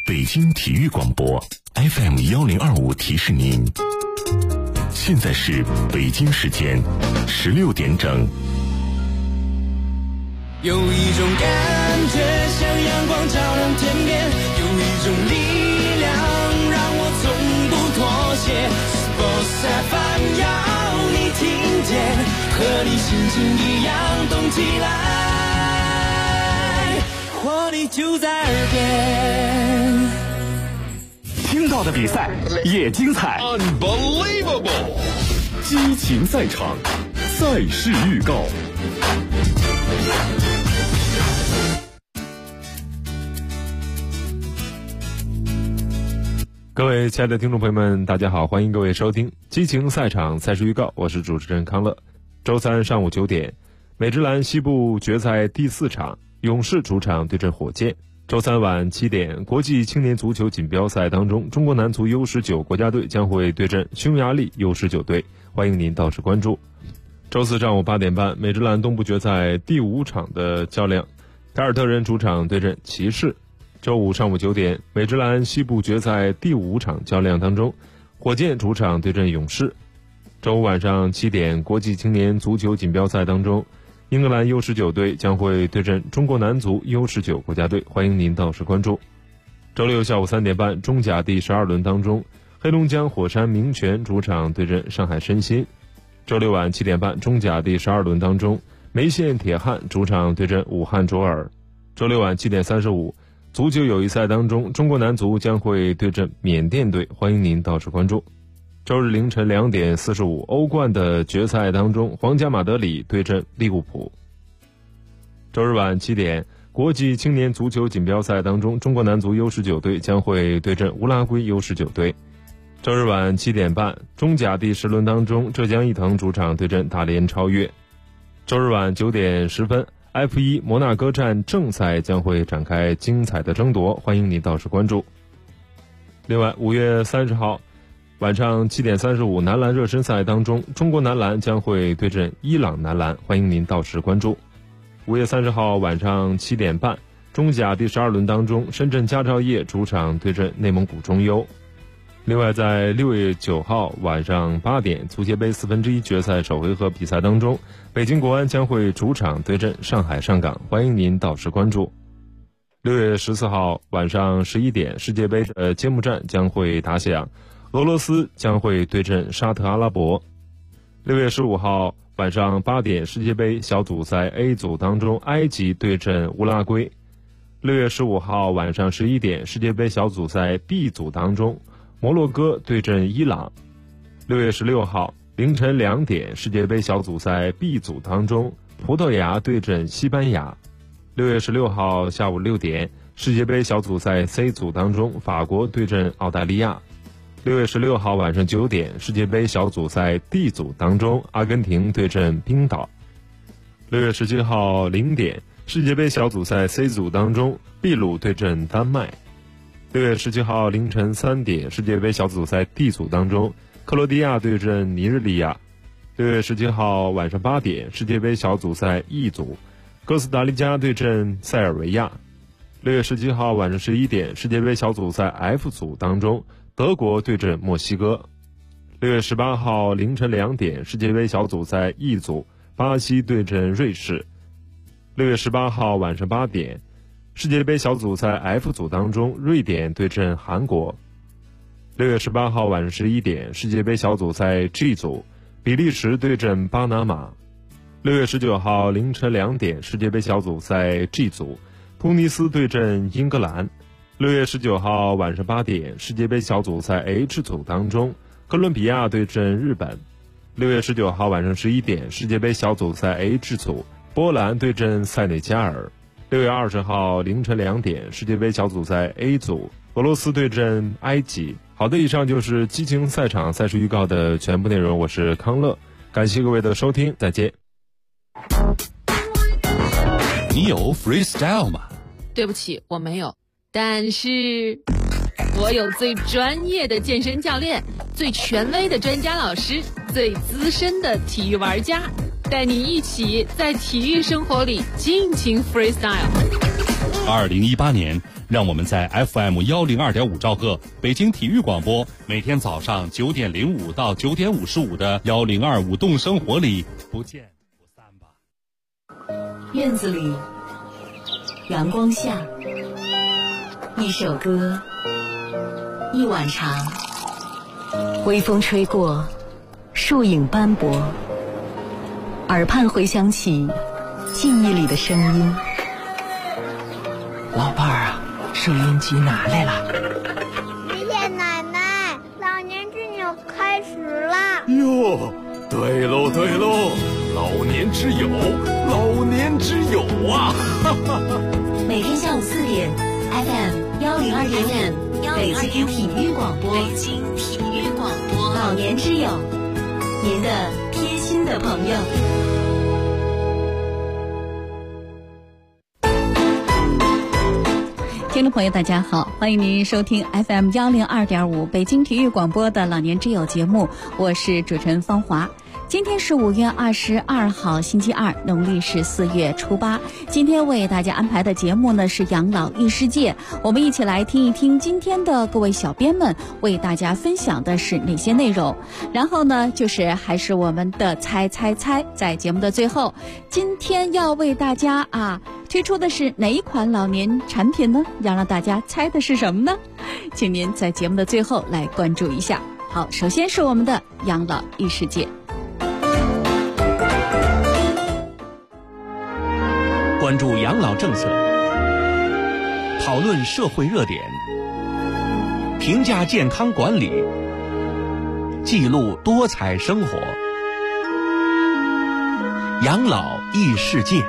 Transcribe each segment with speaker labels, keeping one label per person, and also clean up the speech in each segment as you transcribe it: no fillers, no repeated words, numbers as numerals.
Speaker 1: 北京体育广播 FM1025 提示您，现在是北京时间16点整。
Speaker 2: 有一种感觉像阳光照亮天边，有一种力量让我从不妥协。Sports FM 要你听见，和你心情一样动起来，活力就在耳边。
Speaker 3: 听到的比赛也精彩
Speaker 4: Unbelievable
Speaker 3: 激情赛场，赛事预告。
Speaker 5: 各位亲爱的听众朋友们，大家好，欢迎各位收听激情赛场赛事预告，我是主持人康乐。周三上午9点，美职篮西部决赛第4场，勇士主场对阵火箭。周三晚7点，国际青年足球锦标赛当中，中国男足 U19 国家队将会对阵匈牙利 U19 队，欢迎您到时关注。周四上午8点半，美职篮东部决赛第5场的较量，凯尔特人主场对阵骑士。周五上午9点，美职篮西部决赛第5场较量当中，火箭主场对阵勇士。周五晚上7点，国际青年足球锦标赛当中，英格兰 U19 队将会对阵中国男足 U19 国家队，欢迎您到时关注。周六下午3点半，中甲第12轮当中，黑龙江火山明泉主场对阵上海申鑫。周六晚7点半，中甲第12轮当中，梅县铁汉主场对阵武汉卓尔。周六晚7点35，足球友谊赛当中，中国男足将会对阵缅甸队，欢迎您到时关注。周日凌晨2点45，欧冠的决赛当中，皇家马德里对阵利物浦。周日晚7点，国际青年足球锦标赛当中，中国男足 U19 队将会对阵乌拉圭 U19 队。周日晚7点半，中甲第10轮当中，浙江毅腾主场对阵大连超越。周日晚9点10分，F1 摩纳哥站正赛将会展开精彩的争夺，欢迎你到时关注。另外5月30号晚上7点35，男篮热身赛当中，中国男篮将会对阵伊朗男篮，欢迎您到时关注。5月30号晚上7点半，中甲第12轮当中，深圳佳兆业主场对阵内蒙古中优。另外在6月9号晚上8点，足协杯1/4决赛首回合比赛当中，北京国安将会主场对阵上海上港，欢迎您到时关注。6月14号晚上11点，世界杯的揭幕战将会打响，俄罗斯将会对阵沙特阿拉伯。6月15号晚上8点，世界杯小组赛 A 组当中，埃及对阵乌拉圭。6月15号晚上11点，世界杯小组赛 B 组当中，摩洛哥对阵伊朗。6月16号凌晨2点，世界杯小组赛 B 组当中，葡萄牙对阵西班牙。6月16号下午6点，世界杯小组赛 C 组当中，法国对阵澳大利亚。6月16号晚上9点，世界杯小组赛 D 组当中，阿根廷对阵冰岛。6月17号0点，世界杯小组赛 C 组当中，秘鲁对阵丹麦。6月17号凌晨3点，世界杯小组赛 D 组当中，克罗地亚对阵尼日利亚。6月17号晚上8点，世界杯小组赛 E 组，哥斯达黎加对阵塞尔维亚。6月17号晚上11点，世界杯小组赛 F 组当中，德国对阵墨西哥。6月18号凌晨2点，世界杯小组赛 E 组，巴西对阵瑞士。6月18号晚上8点，世界杯小组赛 F 组当中，瑞典对阵韩国。6月18号晚上11点，世界杯小组赛 G 组，比利时对阵巴拿马。6月19号凌晨2点，世界杯小组赛 G 组，突尼斯对阵英格兰。6月19号晚上8点，世界杯小组赛 H 组当中，哥伦比亚对阵日本。6月19号晚上11点，世界杯小组赛 H 组，波兰对阵塞内加尔。6月20号凌晨2点，世界杯小组赛 A 组，俄罗斯对阵埃及。好的，以上就是激情赛场赛事预告的全部内容，我是康乐，感谢各位的收听，再见。
Speaker 4: 你有 freestyle 吗？
Speaker 6: 对不起，我没有，但是我有最专业的健身教练，最权威的专家老师，最资深的体育玩家，带你一起在体育生活里尽情 freestyle。
Speaker 4: 2018年，让我们在 FM 102.5兆赫北京体育广播，每天早上9点05到9点55的102舞动生活里不见不散吧。
Speaker 7: 院子里，阳光下，一首歌，一碗茶，微风吹过，树影斑驳，耳畔回响起记忆里的声音。
Speaker 8: 老伴儿啊，收音机拿来了。
Speaker 9: 爷爷奶奶，老年之友开始了。
Speaker 3: 哟，对喽对喽，老年之友，老年之友啊！哈哈哈。
Speaker 7: 每天下午4点 ，FM 102.5，北京体育广播，北京体育广播，老年之友，您的贴心的朋友。
Speaker 10: 听众朋友大家好，欢迎您收听 FM 102.5北京体育广播的老年之友节目，我是主持人方华。今天是5月22号星期二，农历是4月初8。今天为大家安排的节目呢是养老异世界，我们一起来听一听今天的各位小编们为大家分享的是哪些内容。然后呢还是我们的猜，在节目的最后，今天要为大家推出的是哪一款老年产品呢？要让大家猜的是什么呢？请您在节目的最后来关注一下。好，首先是我们的养老异世界。
Speaker 11: 关注养老政策，讨论社会热点，评价健康管理，记录多彩生活。养老异世界。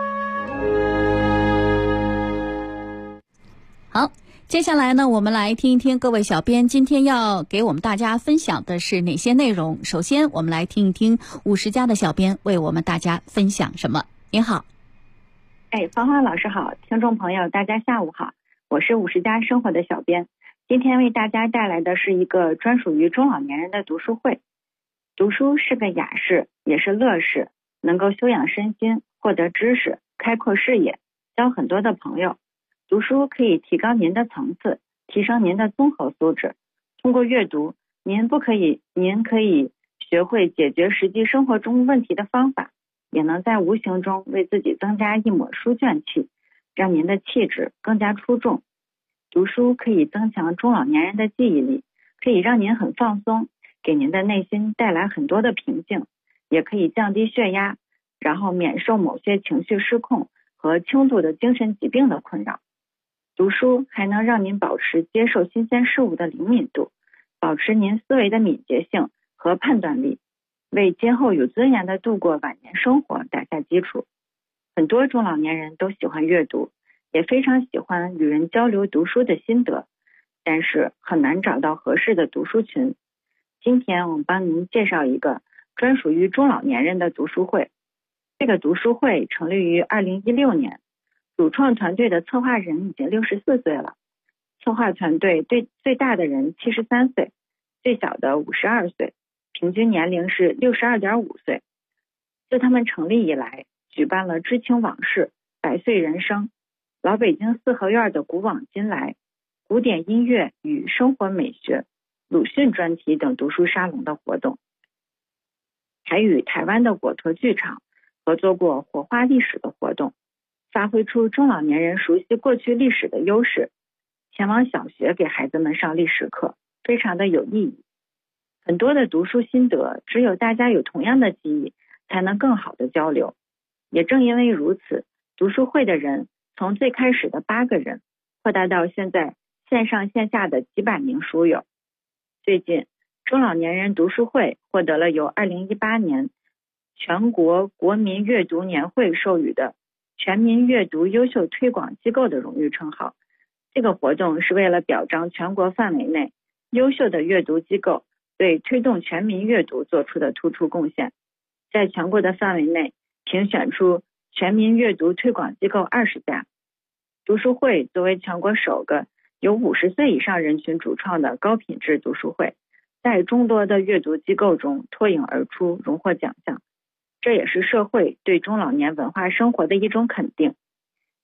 Speaker 10: 好，接下来呢，我们来听一听各位小编今天要给我们大家分享的是哪些内容。首先，我们来听一听50家的小编为我们大家分享什么。您好。
Speaker 12: 芳华老师好，听众朋友大家下午好，我是50家生活的小编，今天为大家带来的是一个专属于中老年人的读书会。读书是个雅事，也是乐事，能够修养身心，获得知识，开阔视野，交很多的朋友。读书可以提高您的层次，提升您的综合素质。通过阅读，您可以学会解决实际生活中问题的方法，也能在无形中为自己增加一抹书卷气，让您的气质更加出众。读书可以增强中老年人的记忆力，可以让您很放松，给您的内心带来很多的平静，也可以降低血压，然后免受某些情绪失控和轻度的精神疾病的困扰。读书还能让您保持接受新鲜事物的灵敏度，保持您思维的敏捷性和判断力，为今后有尊严的度过晚年生活打下基础。很多中老年人都喜欢阅读，也非常喜欢与人交流读书的心得，但是很难找到合适的读书群。今天我们帮您介绍一个专属于中老年人的读书会。这个读书会成立于2016年，主创团队的策划人已经64岁了，策划团队最大的人73岁，最小的52岁，平均年龄是62.5岁。自他们成立以来，举办了知青往事、100岁人生、老北京四合院的古往今来、古典音乐与生活美学、鲁迅专题等读书沙龙的活动，还与台湾的果陀剧场合作过火花历史的活动，发挥出中老年人熟悉过去历史的优势。前往小学给孩子们上历史课，非常的有意义。很多的读书心得，只有大家有同样的记忆，才能更好的交流。也正因为如此，读书会的人从最开始的8个人，扩大到现在线上线下的几百名书友。最近，中老年人读书会获得了由2018年全国国民阅读年会授予的全民阅读优秀推广机构的荣誉称号。这个活动是为了表彰全国范围内优秀的阅读机构对推动全民阅读做出的突出贡献，在全国的范围内评选出全民阅读推广机构20家。读书会作为全国首个由50岁以上人群主创的高品质读书会，在众多的阅读机构中脱颖而出，荣获奖项。这也是社会对中老年文化生活的一种肯定。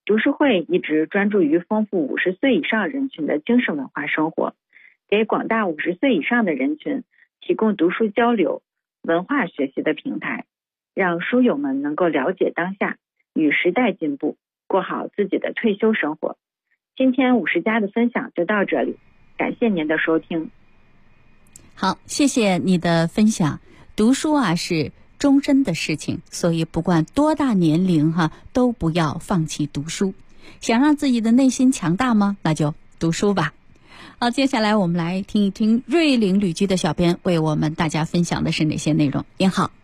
Speaker 12: 读书会一直专注于丰富50岁以上人群的精神文化生活，给广大50岁以上的人群提供读书交流、文化学习的平台，让书友们能够了解当下，与时代进步，过好自己的退休生活。今天50家的分享就到这里，感谢您的收听。
Speaker 10: 好，谢谢你的分享。读书啊是终身的事情，所以不管多大年龄都不要放弃读书。想让自己的内心强大吗？那就读书吧。好，接下来我们来听一听瑞领旅居的小编为我们大家分享的是哪些内容。您好。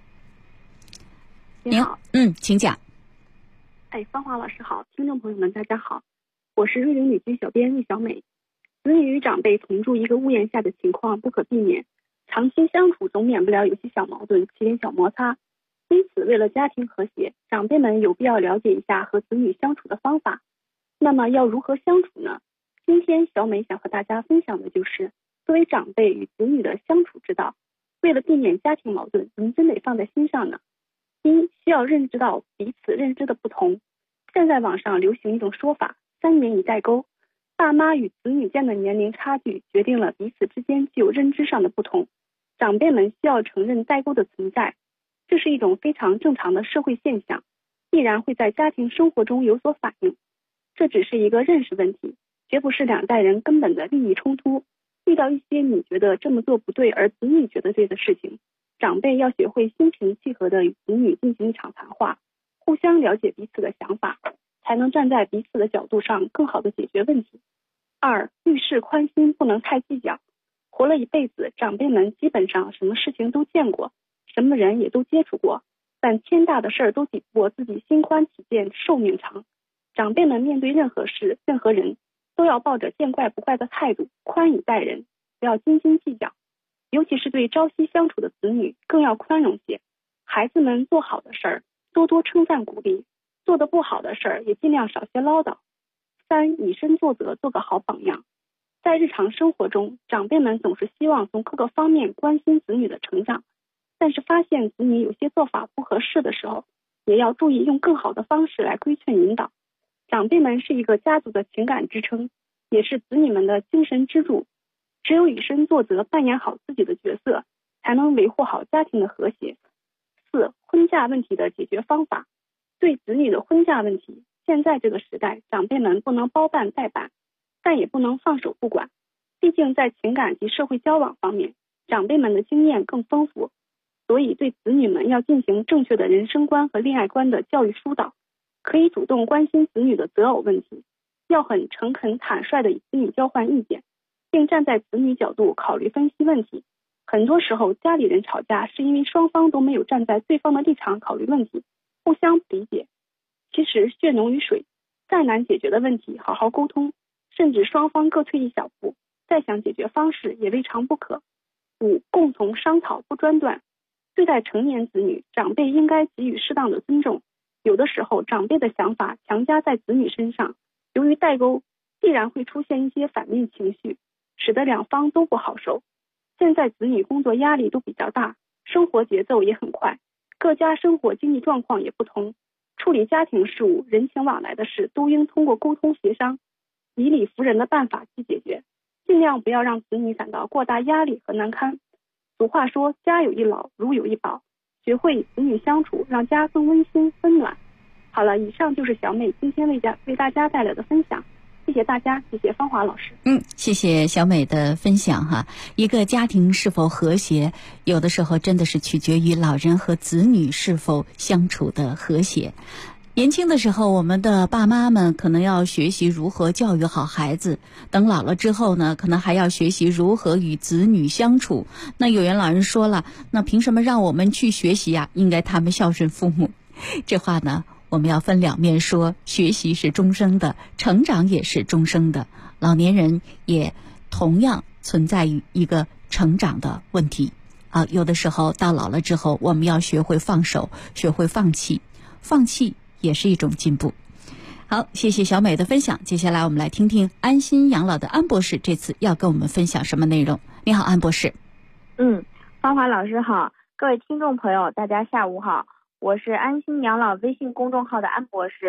Speaker 13: 您好。
Speaker 10: 请讲。
Speaker 13: 芳华老师好，听众朋友们大家好，我是瑞领旅居小编魏小美。子女与长辈同住一个屋檐下的情况不可避免，长期相处总免不了有些小矛盾，起点小摩擦。因此为了家庭和谐，长辈们有必要了解一下和子女相处的方法。那么要如何相处呢？今天小美想和大家分享的就是作为长辈与子女的相处之道。为了避免家庭矛盾，您真得放在心上呢。一，需要认知到彼此认知的不同。现在网上流行一种说法，3年一代沟。爸妈与子女间的年龄差距决定了彼此之间具有认知上的不同，长辈们需要承认代沟的存在，这是一种非常正常的社会现象，必然会在家庭生活中有所反映。这只是一个认识问题，绝不是2代人根本的利益冲突。遇到一些你觉得这么做不对而子女觉得对的事情，长辈要学会心平气和地与子女进行一场谈话，互相了解彼此的想法，才能站在彼此的角度上更好地解决问题。2，遇事宽心，不能太计较。活了一辈子，长辈们基本上什么事情都见过，什么人也都接触过，但天大的事儿都抵不过自己心宽体健，寿命长。长辈们面对任何事、任何人，都要抱着见怪不怪的态度，宽以待人，不要斤斤计较。尤其是对朝夕相处的子女，更要宽容些。孩子们做好的事儿，多多称赞鼓励；做得不好的事儿，也尽量少些唠叨。3，以身作则，做个好榜样。在日常生活中，长辈们总是希望从各个方面关心子女的成长，但是发现子女有些做法不合适的时候，也要注意用更好的方式来规劝引导。长辈们是一个家族的情感支撑，也是子女们的精神支柱。只有以身作则，扮演好自己的角色，才能维护好家庭的和谐。4，婚嫁问题的解决方法。对子女的婚嫁问题，现在这个时代，长辈们不能包办代办，但也不能放手不管。毕竟在情感及社会交往方面，长辈们的经验更丰富，所以对子女们要进行正确的人生观和恋爱观的教育疏导。可以主动关心子女的择偶问题，要很诚恳坦率地与子女交换意见，并站在子女角度考虑分析问题。很多时候家里人吵架是因为双方都没有站在对方的立场考虑问题，互相不理解。其实血浓于水，再难解决的问题好好沟通，甚至双方各退一小步，再想解决方式也未尝不可。5，共同商讨，不专断。对待成年子女，长辈应该给予适当的尊重。有的时候长辈的想法强加在子女身上，由于代沟，必然会出现一些反面情绪，使得2方都不好受。现在子女工作压力都比较大，生活节奏也很快，各家生活经济状况也不同，处理家庭事务、人情往来的事都应通过沟通协商，以理服人的办法去解决，尽量不要让子女感到过大压力和难堪。俗话说，家有一老，如有一宝，学会与子女相处，让家更温馨温暖。好了，以上就是小美今天为大家带来的分享，谢谢大家，谢谢芳华老师。
Speaker 10: 谢谢小美的分享一个家庭是否和谐，有的时候真的是取决于老人和子女是否相处的和谐。年轻的时候，我们的爸妈们可能要学习如何教育好孩子，等老了之后呢，可能还要学习如何与子女相处。那有缘老人说了，那凭什么让我们去学习呀？应该他们孝顺父母。这话呢，我们要分两面说，学习是终生的，成长也是终生的。老年人也同样存在于一个成长的问题有的时候到老了之后，我们要学会放手，学会放弃，放弃也是一种进步。好，谢谢小美的分享。接下来我们来听听安心养老的安博士这次要跟我们分享什么内容。你好，安博士。
Speaker 14: 芳华老师好，各位听众朋友大家下午好，我是安心养老微信公众号的安博士。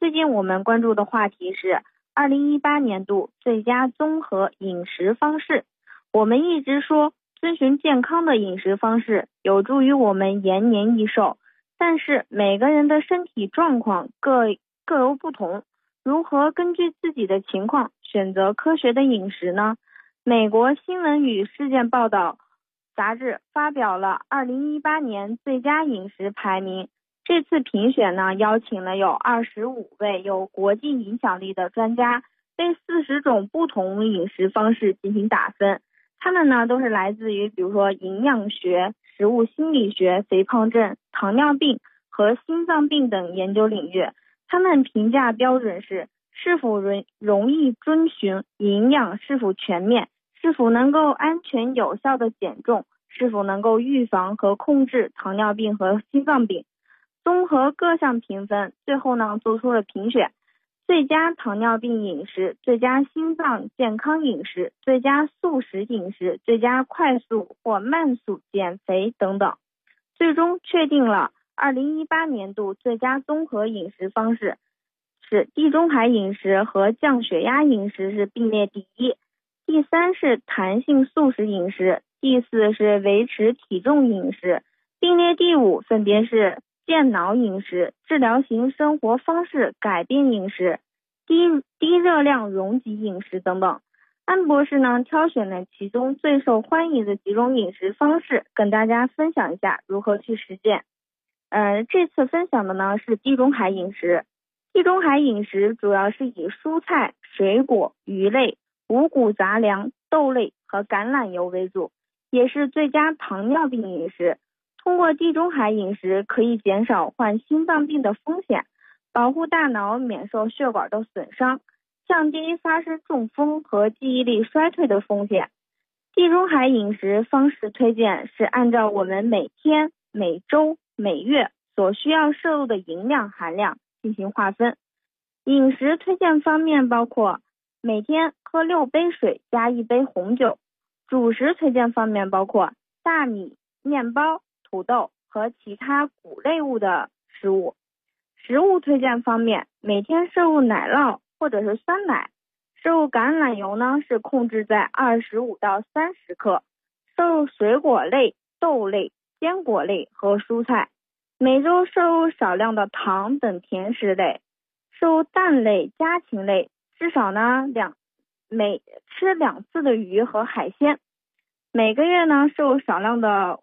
Speaker 14: 最近我们关注的话题是2018年度最佳综合饮食方式。我们一直说遵循健康的饮食方式有助于我们延年益寿，但是每个人的身体状况各有不同，如何根据自己的情况选择科学的饮食呢？美国新闻与事件报道杂志发表了2018年最佳饮食排名。这次评选呢，邀请了有25位有国际影响力的专家，对40种不同饮食方式进行打分。他们呢都是来自于比如说营养学、食物心理学、肥胖症、糖尿病和心脏病等研究领域。他们评价标准是否容易遵循，营养是否全面，是否能够安全有效的减重，是否能够预防和控制糖尿病和心脏病。综合各项评分，最后呢做出了评选：最佳糖尿病饮食、最佳心脏健康饮食、最佳素食饮食、最佳快速或慢速减肥等等。最终确定了2018年度最佳综合饮食方式是地中海饮食和降血压饮食是并列第一，第3是弹性素食饮食，第4是维持体重饮食，并列第5分别是健脑饮食、治疗型生活方式改变饮食、低热量溶剂饮食等等。安博士呢挑选了其中最受欢迎的几种饮食方式，跟大家分享一下如何去实践。这次分享的呢是地中海饮食。地中海饮食主要是以蔬菜、水果、鱼类、五谷杂粮、豆类和橄榄油为主，也是最佳糖尿病饮食。通过地中海饮食可以减少患心脏病的风险，保护大脑免受血管的损伤，降低发生中风和记忆力衰退的风险。地中海饮食方式推荐是按照我们每天、每周、每月所需要摄入的营养含量进行划分。饮食推荐方面包括每天喝6杯水加1杯红酒。主食推荐方面包括大米、面包、土豆和其他谷类物的食物。食物推荐方面，每天摄入奶酪或者是酸奶，摄入橄榄油呢是控制在25到30克，摄入水果类、豆类、坚果类和蔬菜，每周摄入少量的糖等甜食类，摄入蛋类、家禽类，至少呢吃2次的鱼和海鲜。每个月呢摄入少量的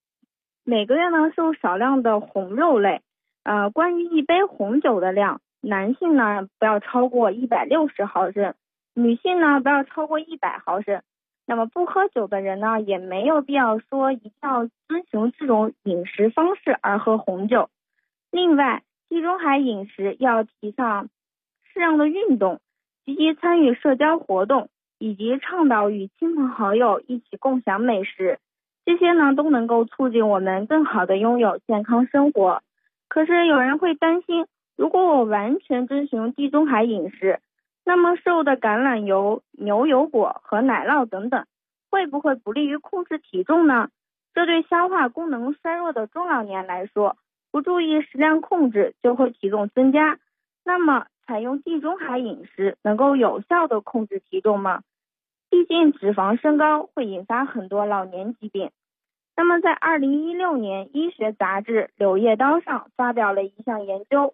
Speaker 14: 红肉类。关于1杯红酒的量，男性呢不要超过160毫升，女性呢不要超过100毫升。那么不喝酒的人呢，也没有必要说一定要遵循这种饮食方式而喝红酒。另外，地中海饮食要提倡适量的运动，积极参与社交活动，以及倡导与亲朋好友一起共享美食，这些呢都能够促进我们更好的拥有健康生活。可是有人会担心，如果我完全遵循地中海饮食，那么摄入的橄榄油、牛油果和奶酪等等，会不会不利于控制体重呢？这对消化功能衰弱的中老年来说，不注意食量控制就会体重增加。那么采用地中海饮食能够有效的控制体重吗？毕竟脂肪升高会引发很多老年疾病。那么在2016年医学杂志《柳叶刀》上发表了一项研究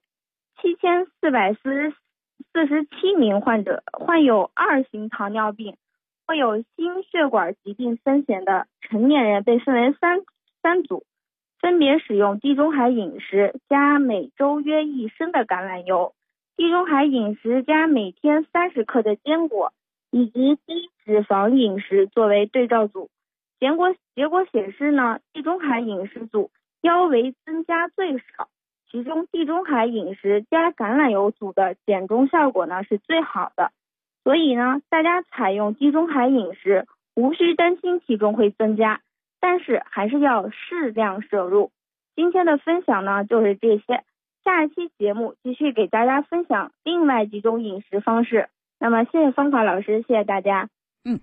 Speaker 14: ，7447名患者患有2型糖尿病或有心血管疾病风险的成年人被分为三组，分别使用地中海饮食加每周约1升的橄榄油，地中海饮食加每天30克的坚果，以及低脂肪饮食作为对照组。结果显示呢，地中海饮食组腰围增加最少，其中地中海饮食加橄榄油组的减重效果呢是最好的。所以呢，大家采用地中海饮食无需担心体重会增加，但是还是要适量摄入。今天的分享呢就是这些，下一期节目继续给大家分享另外几种饮食方式。那么谢谢芳华老师，谢谢大家。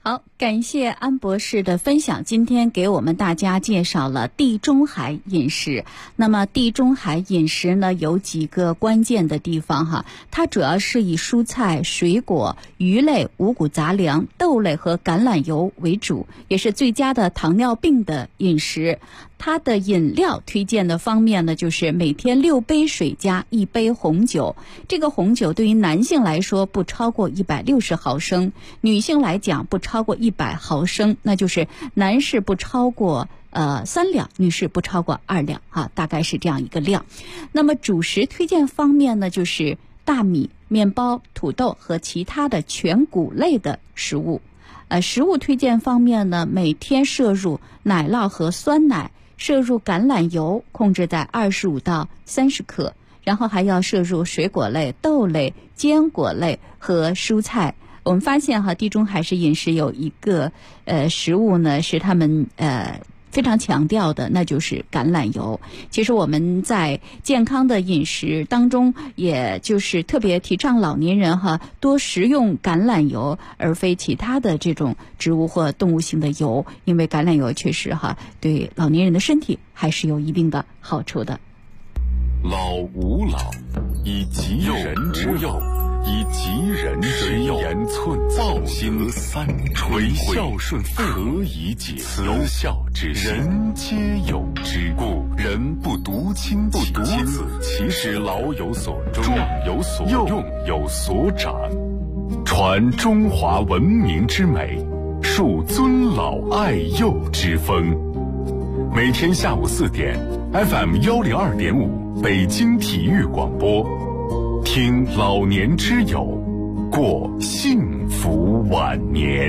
Speaker 10: 好，感谢安博士的分享。今天给我们大家介绍了地中海饮食。那么地中海饮食呢，有几个关键的地方哈，它主要是以蔬菜、水果、鱼类、五谷杂粮、豆类和橄榄油为主，也是最佳的糖尿病的饮食。它的饮料推荐的方面呢，就是每天6杯水加1杯红酒。这个红酒对于男性来说不超过160毫升，女性来讲不超过100毫升，那就是男士不超过3两，女士不超过2两啊，大概是这样一个量。那么主食推荐方面呢，就是大米、面包、土豆和其他的全谷类的食物。食物推荐方面呢，每天摄入奶酪和酸奶，摄入橄榄油控制在25到30克，然后还要摄入水果类、豆类、坚果类和蔬菜。我们发现地中海式饮食有一个食物呢，是他们非常强调的，那就是橄榄油。其实我们在健康的饮食当中，也就是特别提倡老年人多食用橄榄油，而非其他的这种植物或动物性的油，因为橄榄油确实对老年人的身体还是有一定的好处的。
Speaker 1: 老吾老以及人之幼，以及人之幼，言寸报心三垂孝顺何以解？慈孝之人皆有之，故人不独亲其子，其使老有所终，壮有所用，有所长，传中华文明之美，树尊老爱幼之风。每天下午4点 FM 102.5北京体育广播，听老年之友，过幸福晚年。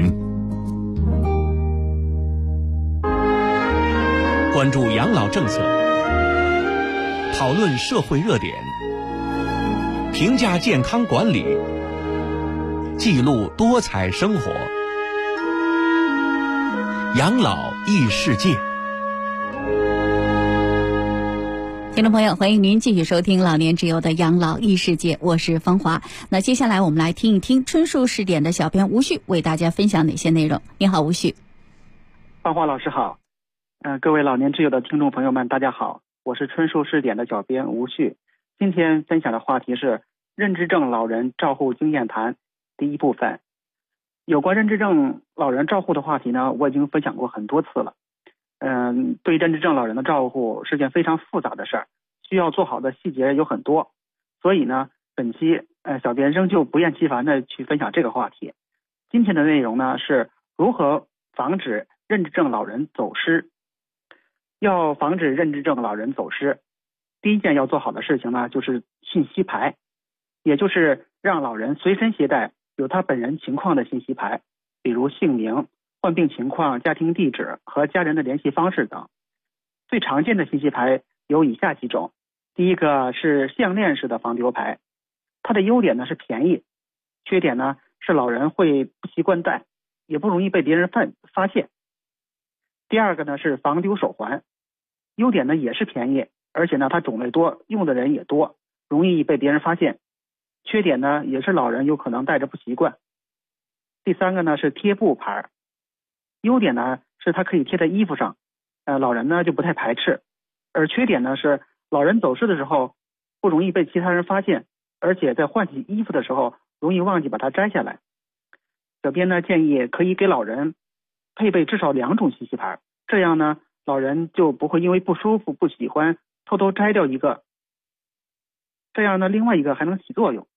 Speaker 11: 关注养老政策，讨论社会热点，评价健康管理，记录多彩生活，养老异世界。
Speaker 10: 听众朋友，欢迎您继续收听老年之友的养老异世界，我是芳华。那接下来我们来听一听春树试点的小编吴旭为大家分享哪些内容。你好，吴旭。
Speaker 15: 芳华老师好。各位老年之友的听众朋友们大家好，我是春树试点的小编吴旭。今天分享的话题是认知症老人照护经验谈第一部分。有关认知症老人照护的话题呢，我已经分享过很多次了。对认知症老人的照护是件非常复杂的事儿，需要做好的细节有很多，所以呢，本期小编仍旧不厌其烦的去分享这个话题。今天的内容呢是如何防止认知症老人走失。要防止认知症老人走失，第一件要做好的事情呢就是信息牌，也就是让老人随身携带有他本人情况的信息牌，比如姓名、患病情况、家庭地址和家人的联系方式等。最常见的信息牌有以下几种。第一个是项链式的防丢牌，它的优点呢是便宜，缺点呢是老人会不习惯戴，也不容易被别人发现。第二个呢是防丢手环，优点呢也是便宜，而且呢它种类多，用的人也多，容易被别人发现。缺点呢也是老人有可能戴着不习惯。第三个呢是贴布牌，优点呢是它可以贴在衣服上，老人呢就不太排斥，而缺点呢是老人走失的时候不容易被其他人发现，而且在换洗衣服的时候容易忘记把它摘下来。小编呢建议可以给老人配备至少2种信息牌，这样呢老人就不会因为不舒服不喜欢偷偷摘掉一个，这样呢另外一个还能起作用。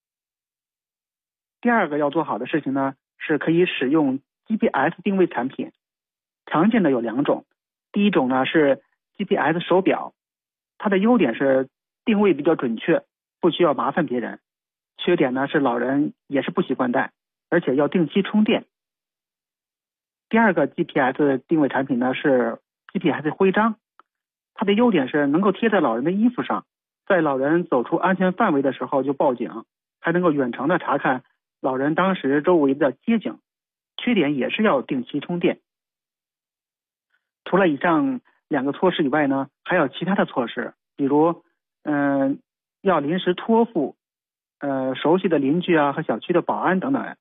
Speaker 15: 第二个要做好的事情呢是可以使用 GPS 定位产品，常见的有2种。第一种呢是 GPS 手表，它的优点是定位比较准确，不需要麻烦别人。缺点呢是老人也是不习惯戴，而且要定期充电。第二个 GPS 定位产品呢是 GPS 徽章，它的优点是能够贴在老人的衣服上，在老人走出安全范围的时候就报警，还能够远程的查看老人当时周围的街景。缺点也是要定期充电。除了以上2个措施以外呢，还有其他的措施，比如要临时托付熟悉的邻居啊和小区的保安等等，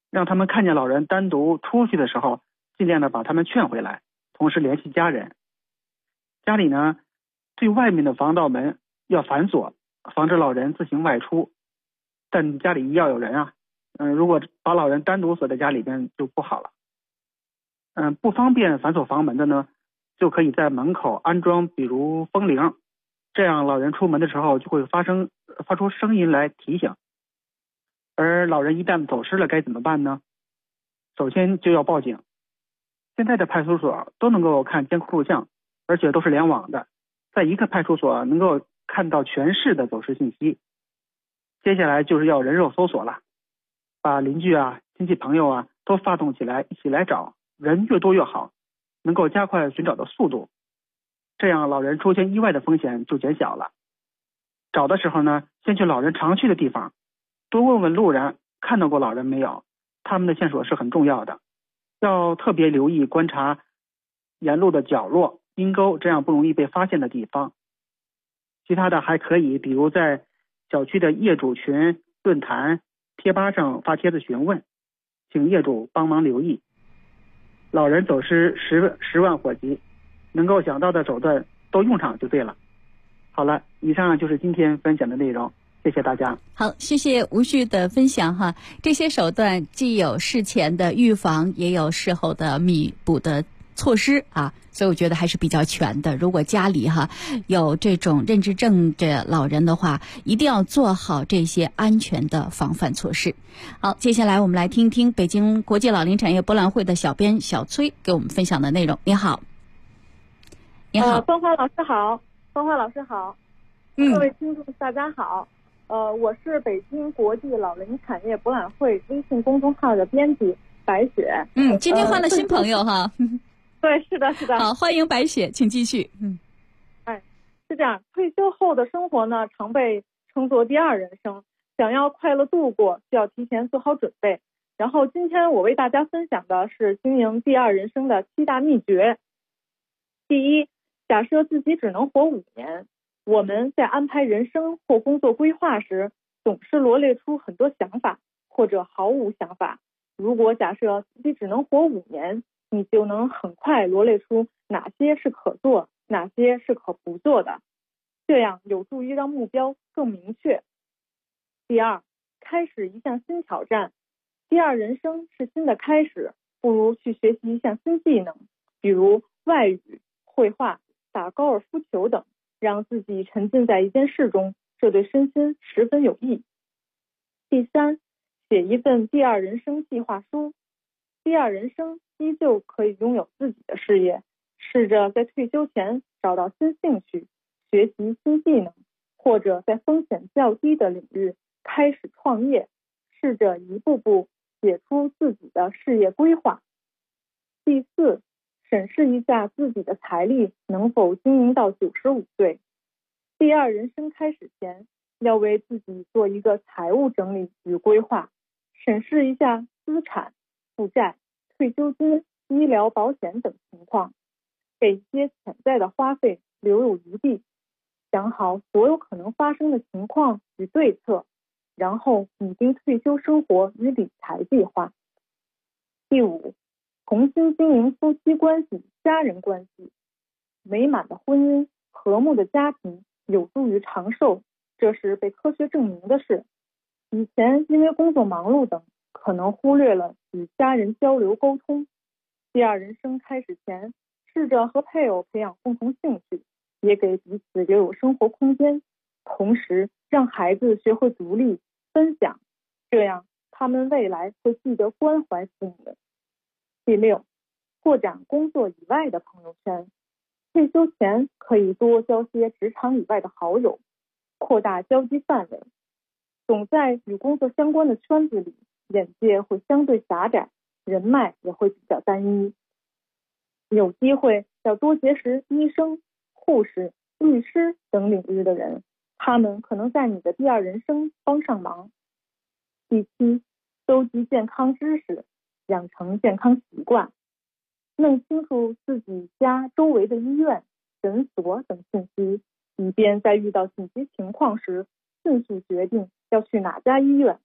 Speaker 15: 让他们看见老人单独出去的时候，尽量的把他们劝回来，同时联系家人。家里呢，对外面的防盗门要反锁，防止老人自行外出。但家里要有人啊，如果把老人单独锁在家里边就不好了。不方便反锁房门的呢，就可以在门口安装比如风铃，这样老人出门的时候就会发出声音来提醒。而老人一旦走失了该怎么办呢？首先就要报警。现在的派出所都能够看监控录像，而且都是联网的，在一个派出所能够看到全市的走失信息。接下来就是要人肉搜索了，把邻居啊、亲戚朋友啊都发动起来，一起来找，人越多越好，能够加快寻找的速度，这样老人出现意外的风险就减小了。找的时候呢，先去老人常去的地方，多问问路人看到过老人没有，他们的线索是很重要的。要特别留意观察沿路的角落、阴沟，这样不容易被发现的地方。其他的还可以，比如在小区的业主群、论坛、贴吧上发帖子询问，请业主帮忙留意。老人走失10万火急，能够想到的手段都用上就对了。好了，以上就是今天分享的内容，谢谢大家。
Speaker 10: 好，谢谢吴旭的分享哈。这些手段既有事前的预防，也有事后的弥补的措施啊，所以我觉得还是比较全的。如果家里有这种认知症的老人的话，一定要做好这些安全的防范措施。好，接下来我们来听听北京国际老龄产业博览会的小编小崔给我们分享的内容。你好。你好。
Speaker 16: 芳华老师好。芳华老师好。各位听众大家好。我是北京国际老龄产业博览会微信公众号的编辑白雪。
Speaker 10: 今天换了新朋友哈。
Speaker 16: 对，是的，是的。
Speaker 10: 好，欢迎白雪，请继续。
Speaker 16: 是这样，退休后的生活呢，常被称作第二人生。想要快乐度过，需要提前做好准备。然后今天我为大家分享的是经营第二人生的7大秘诀。第一，假设自己只能活5年，我们在安排人生或工作规划时，总是罗列出很多想法，或者毫无想法。如果假设自己只能活5年，你就能很快罗列出哪些是可做，哪些是可不做的，这样有助于让目标更明确。第二，开始一项新挑战。第二人生是新的开始，不如去学习一项新技能，比如外语、绘画、打高尔夫球等，让自己沉浸在一件事中，这对身心十分有益。第三，写一份第二人生计划书。第二人生依旧可以拥有自己的事业，试着在退休前找到新兴趣，学习新技能，或者在风险较低的领域开始创业，试着一步步写出自己的事业规划。第四，审视一下自己的财力能否经营到95岁。第二人生开始前，要为自己做一个财务整理与规划，审视一下资产、负债、退休金、医疗保险等情况，给一些潜在的花费留有余地，想好所有可能发生的情况与对策，然后拟定退休生活与理财计划。第五，重新经营夫妻关系、家人关系。美满的婚姻、和睦的家庭有助于长寿，这是被科学证明的事。以前因为工作忙碌等，可能忽略了与家人交流沟通。第二人生开始前，试着和配偶培养共同兴趣，也给彼此留有生活空间，同时让孩子学会独立分享，这样他们未来会记得关怀父母。第六，拓展工作以外的朋友圈。退休前可以多交些职场以外的好友，扩大交际范围。总在与工作相关的圈子里，眼界会相对狭窄，人脉也会比较单一。有机会要多结识医生、护士、律师等领域的人，他们可能在你的第二人生帮上忙。第七，搜集健康知识，养成健康习惯，弄清楚自己家周围的医院、诊所等信息，以便在遇到紧急情况时迅速决定要去哪家医院。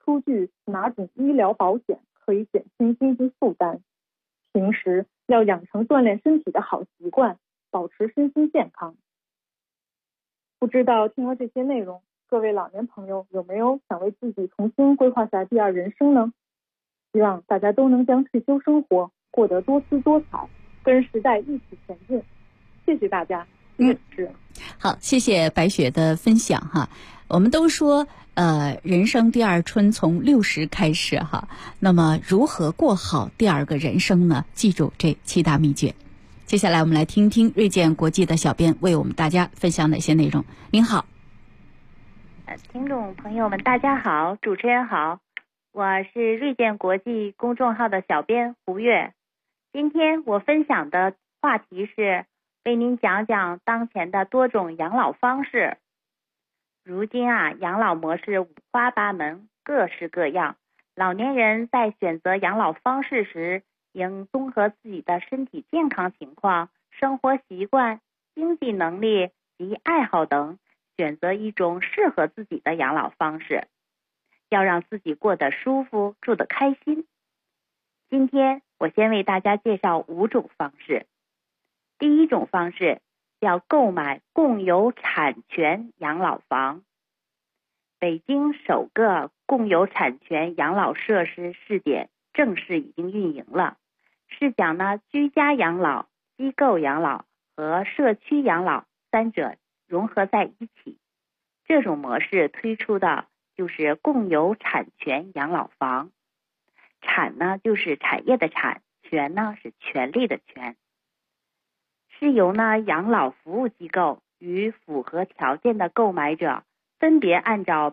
Speaker 16: 出具哪种医疗保险可以减轻经济负担。平时要养成锻炼身体的好习惯，保持身心健康。不知道听了这些内容，各位老年朋友有没有想为自己重新规划下第二人生呢？希望大家都能将退休生活过得多姿多彩，跟时代一起前进。谢谢大家，谢谢主持人。
Speaker 10: 好，谢谢白雪的分享哈。我们都说人生第二春从60开始哈，那么如何过好第二个人生呢？记住这7大秘诀。接下来我们来听听锐健国际的小编为我们大家分享哪些内容。您好。
Speaker 17: 听众朋友们大家好，主持人好，我是锐健国际公众号的小编胡月。今天我分享的话题是为您讲讲当前的多种养老方式。如今养老模式五花八门，各式各样，老年人在选择养老方式时，应综合自己的身体健康情况、生活习惯、经济能力及爱好等，选择一种适合自己的养老方式，要让自己过得舒服，住得开心。今天我先为大家介绍5种方式。第一种方式叫购买共有产权养老房。北京首个共有产权养老设施试点正式已经运营了，是将居家养老、机构养老和社区养老3者融合在一起。这种模式推出的就是共有产权养老房。产就是产业的产，权是权利的权。是由养老服务机构与符合条件的购买者分别按照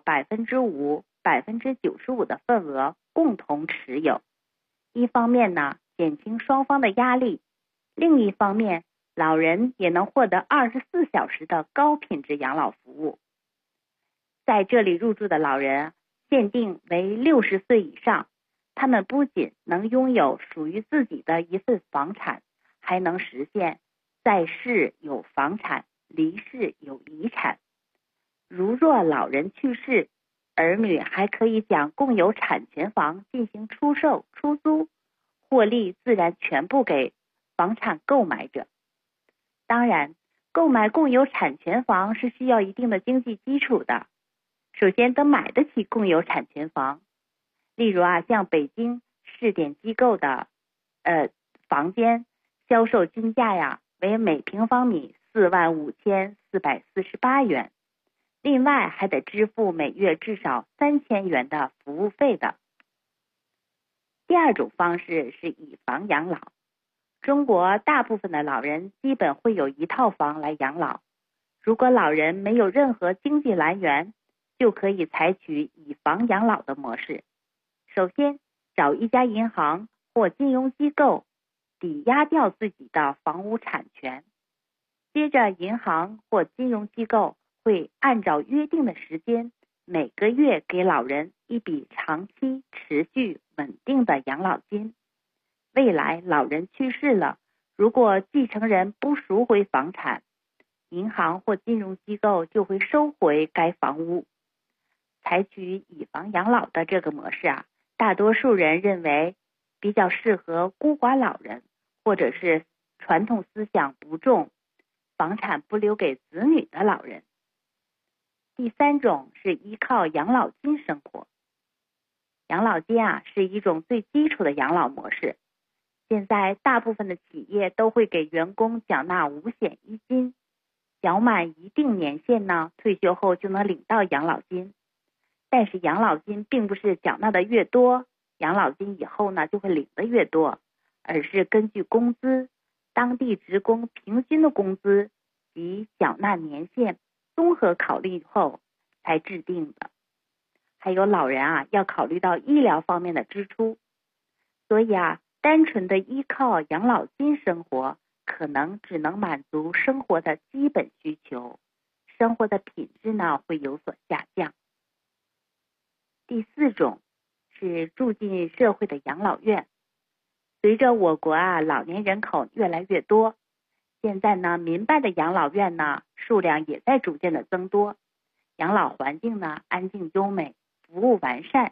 Speaker 17: 5%、95%的份额共同持有。一方面减轻双方的压力，另一方面老人也能获得24小时的高品质养老服务。在这里入住的老人限定为60岁以上，他们不仅能拥有属于自己的一份房产，还能实现在世有房产，离世有遗产。如若老人去世，儿女还可以将共有产权房进行出售、出租，获利自然全部给房产购买者。当然，购买共有产权房是需要一定的经济基础的。首先得买得起共有产权房。例如像北京试点机构的房间销售均价为每平方米45448元，另外还得支付每月至少3000元的服务费的。第二种方式是以房养老。中国大部分的老人基本会有一套房来养老，如果老人没有任何经济来源，就可以采取以房养老的模式。首先找一家银行或金融机构抵押掉自己的房屋产权，接着银行或金融机构会按照约定的时间，每个月给老人一笔长期持续稳定的养老金。未来老人去世了，如果继承人不赎回房产，银行或金融机构就会收回该房屋。采取以房养老的这个模式大多数人认为比较适合孤寡老人，或者是传统思想不重、房产不留给子女的老人。第三种是依靠养老金生活。养老金是一种最基础的养老模式。现在大部分的企业都会给员工缴纳五险一金，缴满一定年限退休后就能领到养老金。但是养老金并不是缴纳的越多，养老金以后就会领的越多，而是根据工资、当地职工平均的工资及缴纳年限综合考虑后才制定的。还有老人要考虑到医疗方面的支出，所以单纯的依靠养老金生活，可能只能满足生活的基本需求，生活的品质会有所下降。第四种是住进社会的养老院。随着我国老年人口越来越多，现在民办的养老院数量也在逐渐的增多，养老环境安静优美，服务完善，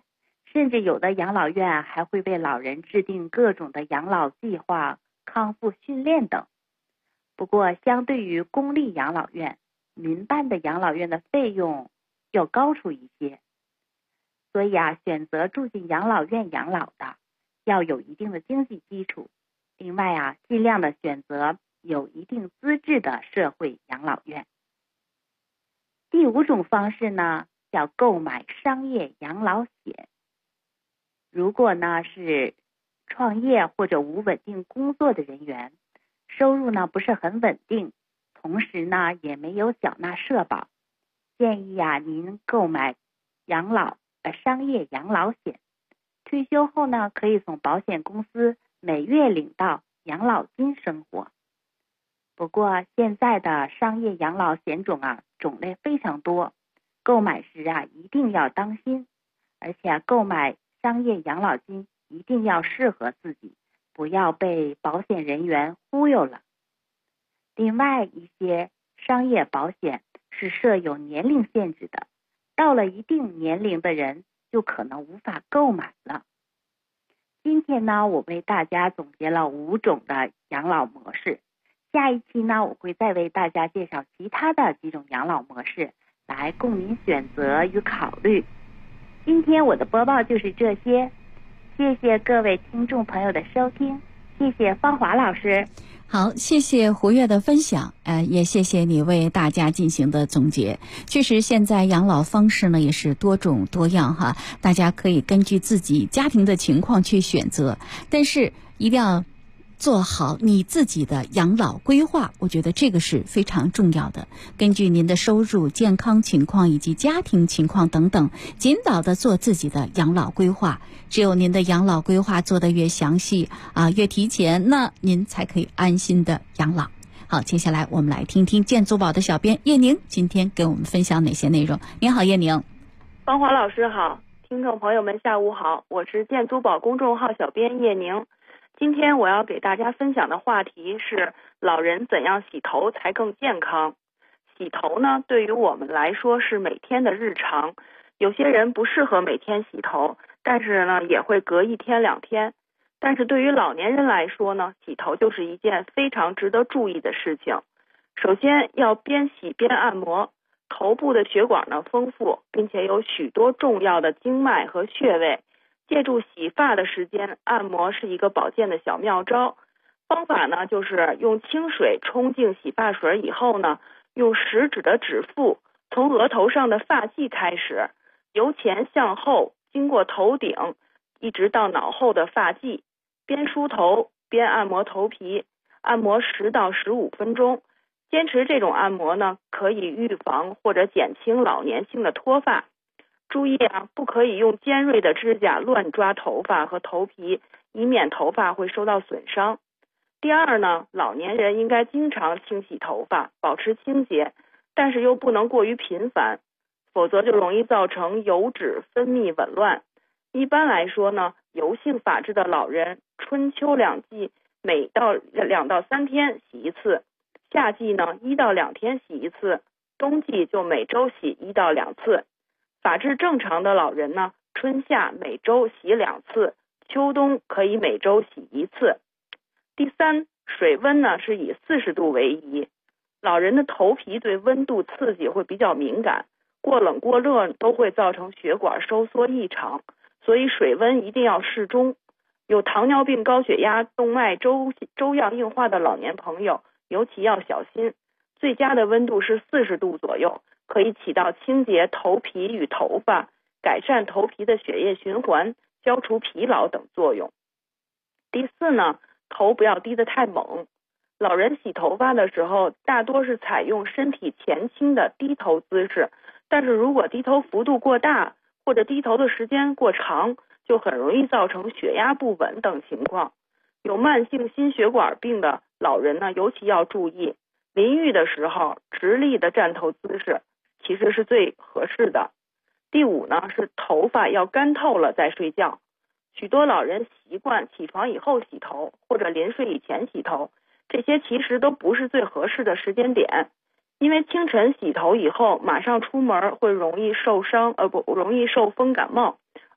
Speaker 17: 甚至有的养老院还会为老人制定各种的养老计划、康复训练等。不过相对于公立养老院，民办的养老院的费用要高出一些。所以选择住进养老院养老的要有一定的经济基础。另外尽量的选择有一定资质的社会养老院。第5种方式呢，叫购买商业养老险。如果呢是创业或者无稳定工作的人员，收入呢不是很稳定，同时呢也没有缴纳社保，建议您购买商业养老险。退休后呢可以从保险公司每月领到养老金生活。不过现在的商业养老险种类非常多，购买时一定要当心，而且购买商业养老金一定要适合自己，不要被保险人员忽悠了。另外一些商业保险是设有年龄限制的，到了一定年龄的人就可能无法购买了。今天呢，我为大家总结了5种的养老模式，下一期呢，我会再为大家介绍其他的几种养老模式，来供您选择与考虑。今天我的播报就是这些，谢谢各位听众朋友的收听，谢谢芳华老师。
Speaker 10: 好，谢谢胡月的分享，也谢谢你为大家进行的总结。确实，现在养老方式呢也是多种多样哈，大家可以根据自己家庭的情况去选择，但是一定要做好你自己的养老规划，我觉得这个是非常重要的。根据您的收入、健康情况以及家庭情况等等，尽早的做自己的养老规划。只有您的养老规划做得越详细越提前，那您才可以安心的养老。好，接下来我们来听听建租宝的小编叶宁今天给我们分享哪些内容。您好，叶宁。
Speaker 18: 芳华老师好，听众朋友们下午好，我是建租宝公众号小编叶宁。今天我要给大家分享的话题是老人怎样洗头才更健康。洗头呢，对于我们来说是每天的日常，有些人不适合每天洗头，但是呢也会隔1天2天。但是对于老年人来说呢，洗头就是一件非常值得注意的事情。首先要边洗边按摩，头部的血管呢丰富，并且有许多重要的经脉和穴位。借助洗发的时间按摩是一个保健的小妙招。方法呢就是用清水冲净洗发水以后呢，用食指的指腹从额头上的发际开始，由前向后经过头顶一直到脑后的发际，边梳头边按摩头皮，按摩10到15分钟。坚持这种按摩呢，可以预防或者减轻老年性的脱发。注意不可以用尖锐的指甲乱抓头发和头皮，以免头发会受到损伤。第二呢，老年人应该经常清洗头发，保持清洁，但是又不能过于频繁，否则就容易造成油脂分泌紊乱。一般来说呢，油性发质的老人春秋2季每2到3天洗一次，夏季呢1到2天洗一次，冬季就每周洗1到2次。发质正常的老人呢，春夏每周洗2次，秋冬可以每周洗1次。第三，水温呢是以40度为宜。老人的头皮对温度刺激会比较敏感，过冷过热都会造成血管收缩异常，所以水温一定要适中。有糖尿病、高血压、动脉粥样硬化的老年朋友尤其要小心。最佳的温度是40度左右，可以起到清洁头皮与头发，改善头皮的血液循环，消除疲劳等作用。第四呢，头不要低得太猛。老人洗头发的时候大多是采用身体前倾的低头姿势，但是如果低头幅度过大或者低头的时间过长，就很容易造成血压不稳等情况。有慢性心血管病的老人呢，尤其要注意，淋浴的时候直立的站头姿势其实是最合适的。第五呢，是头发要干透了再睡觉。许多老人习惯起床以后洗头，或者临睡以前洗头，这些其实都不是最合适的时间点。因为清晨洗头以后马上出门会容易受风感冒，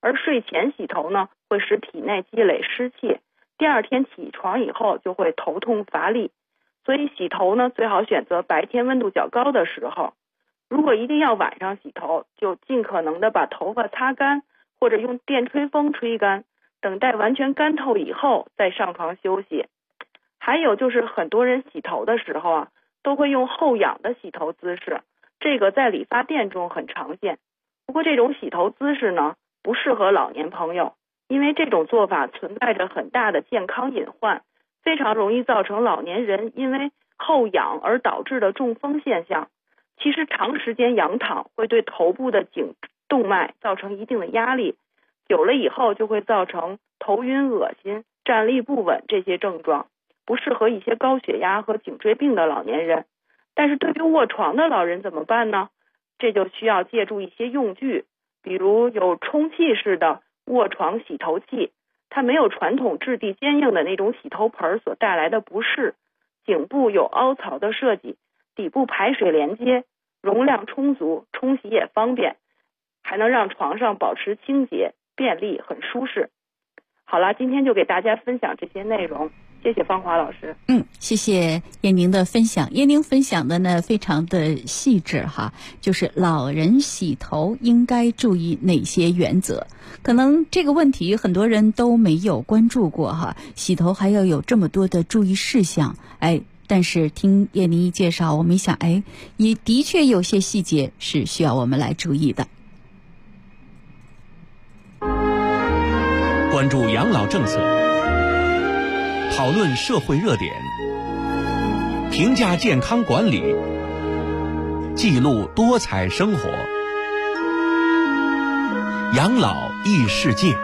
Speaker 18: 而睡前洗头呢，会使体内积累湿气，第二天起床以后就会头痛乏力。所以洗头呢，最好选择白天温度较高的时候。如果一定要晚上洗头，就尽可能的把头发擦干，或者用电吹风吹干，等待完全干透以后再上床休息。还有就是很多人洗头的时候都会用后仰的洗头姿势，这个在理发店中很常见。不过这种洗头姿势呢，不适合老年朋友，因为这种做法存在着很大的健康隐患，非常容易造成老年人因为后仰而导致的中风现象。其实长时间仰躺会对头部的颈动脉造成一定的压力，久了以后就会造成头晕、恶心、站立不稳这些症状，不适合一些高血压和颈椎病的老年人。但是对于卧床的老人怎么办呢？这就需要借助一些用具，比如有充气式的卧床洗头器，它没有传统质地坚硬的那种洗头盆所带来的不适，颈部有凹槽的设计，底部排水连接，容量充足，冲洗也方便，还能让床上保持清洁，便利，很舒适。好了，今天就给大家分享这些内容，谢谢芳华老师。
Speaker 10: 谢谢燕宁的分享。燕宁分享的呢非常的细致哈，就是老人洗头应该注意哪些原则。可能这个问题很多人都没有关注过哈，洗头还要有这么多的注意事项，但是听燕宁一介绍，我们一想，也的确有些细节是需要我们来注意的。
Speaker 11: 关注养老政策，讨论社会热点，评价健康管理，记录多彩生活，养老异世界。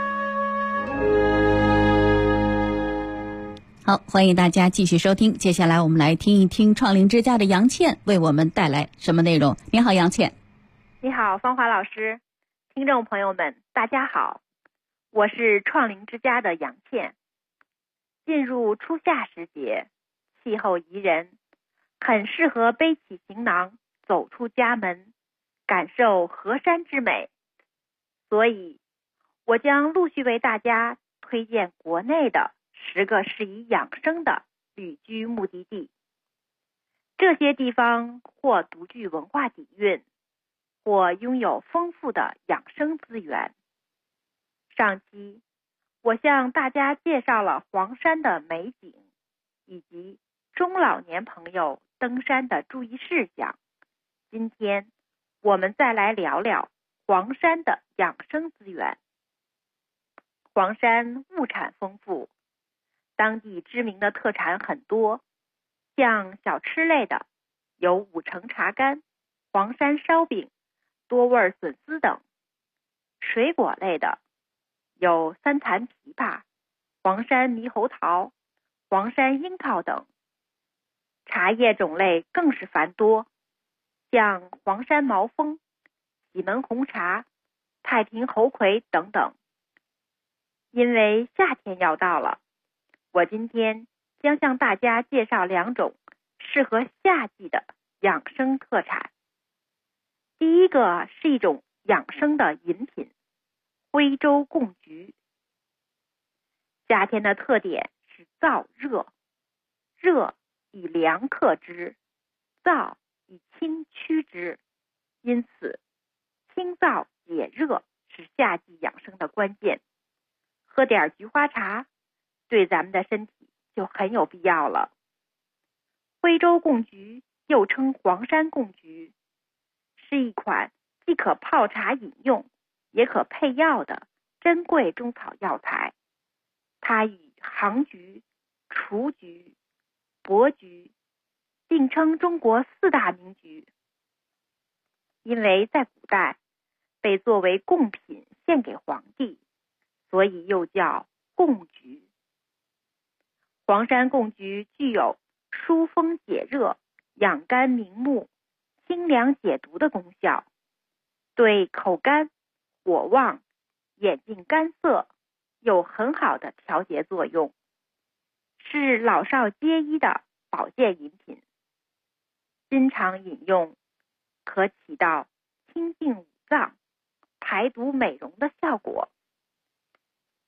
Speaker 10: 好，欢迎大家继续收听。接下来我们来听一听创龄之家的杨倩为我们带来什么内容。你好，杨倩。
Speaker 17: 你好，芳华老师，听众朋友们，大家好，我是创龄之家的杨倩。进入初夏时节，气候宜人，很适合背起行囊走出家门，感受河山之美。所以我将陆续为大家推荐国内的10个适宜养生的旅居目的地。这些地方或独具文化底蕴，或拥有丰富的养生资源。上期我向大家介绍了黄山的美景，以及中老年朋友登山的注意事项。今天我们再来聊聊黄山的养生资源。黄山物产丰富，当地知名的特产很多，像小吃类的有五成茶干、黄山烧饼、多味笋丝等；水果类的有三蚕枇杷、黄山猕猴桃、黄山樱桃等；茶叶种类更是繁多，像黄山毛峰、喜门红茶、太平猴魁等等。因为夏天要到了，我今天将向大家介绍2种适合夏季的养生特产。第一个是一种养生的饮品，徽州贡菊。夏天的特点是燥热，热以凉克之，燥以清驱之，因此清燥解热是夏季养生的关键。喝点菊花茶，对咱们的身体就很有必要了。徽州贡菊又称黄山贡菊，是一款既可泡茶饮用，也可配药的珍贵中草药材。它与杭菊、雏菊、柏菊并称中国4大名菊，因为在古代被作为贡品献给皇帝，所以又叫贡菊。黄山贡菊具有疏风解热、养肝明目、清凉解毒的功效，对口干、火旺、眼睛干涩有很好的调节作用，是老少皆宜的保健饮品。经常饮用，可起到清静五脏、排毒美容的效果，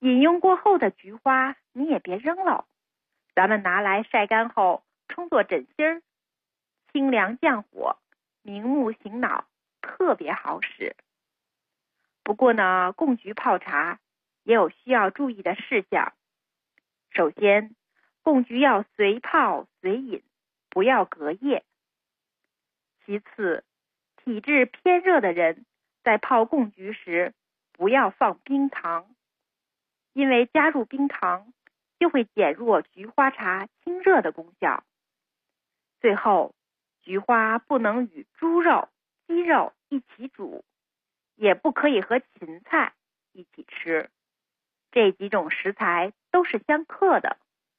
Speaker 17: 饮用过后的菊花你也别扔了，咱们拿来晒干后冲作枕芯儿，清凉降火，明目醒脑，特别好使。不过呢，贡菊泡茶也有需要注意的事项。首先，贡菊要随泡随饮，不要隔夜。其次，体质偏热的人在泡贡菊时不要放冰糖，因为加入冰糖就会减弱菊花茶清热的功效。最后，菊花不能与猪肉、鸡肉一起煮，也不可以和芹菜一起吃，这几种食材都是相克的。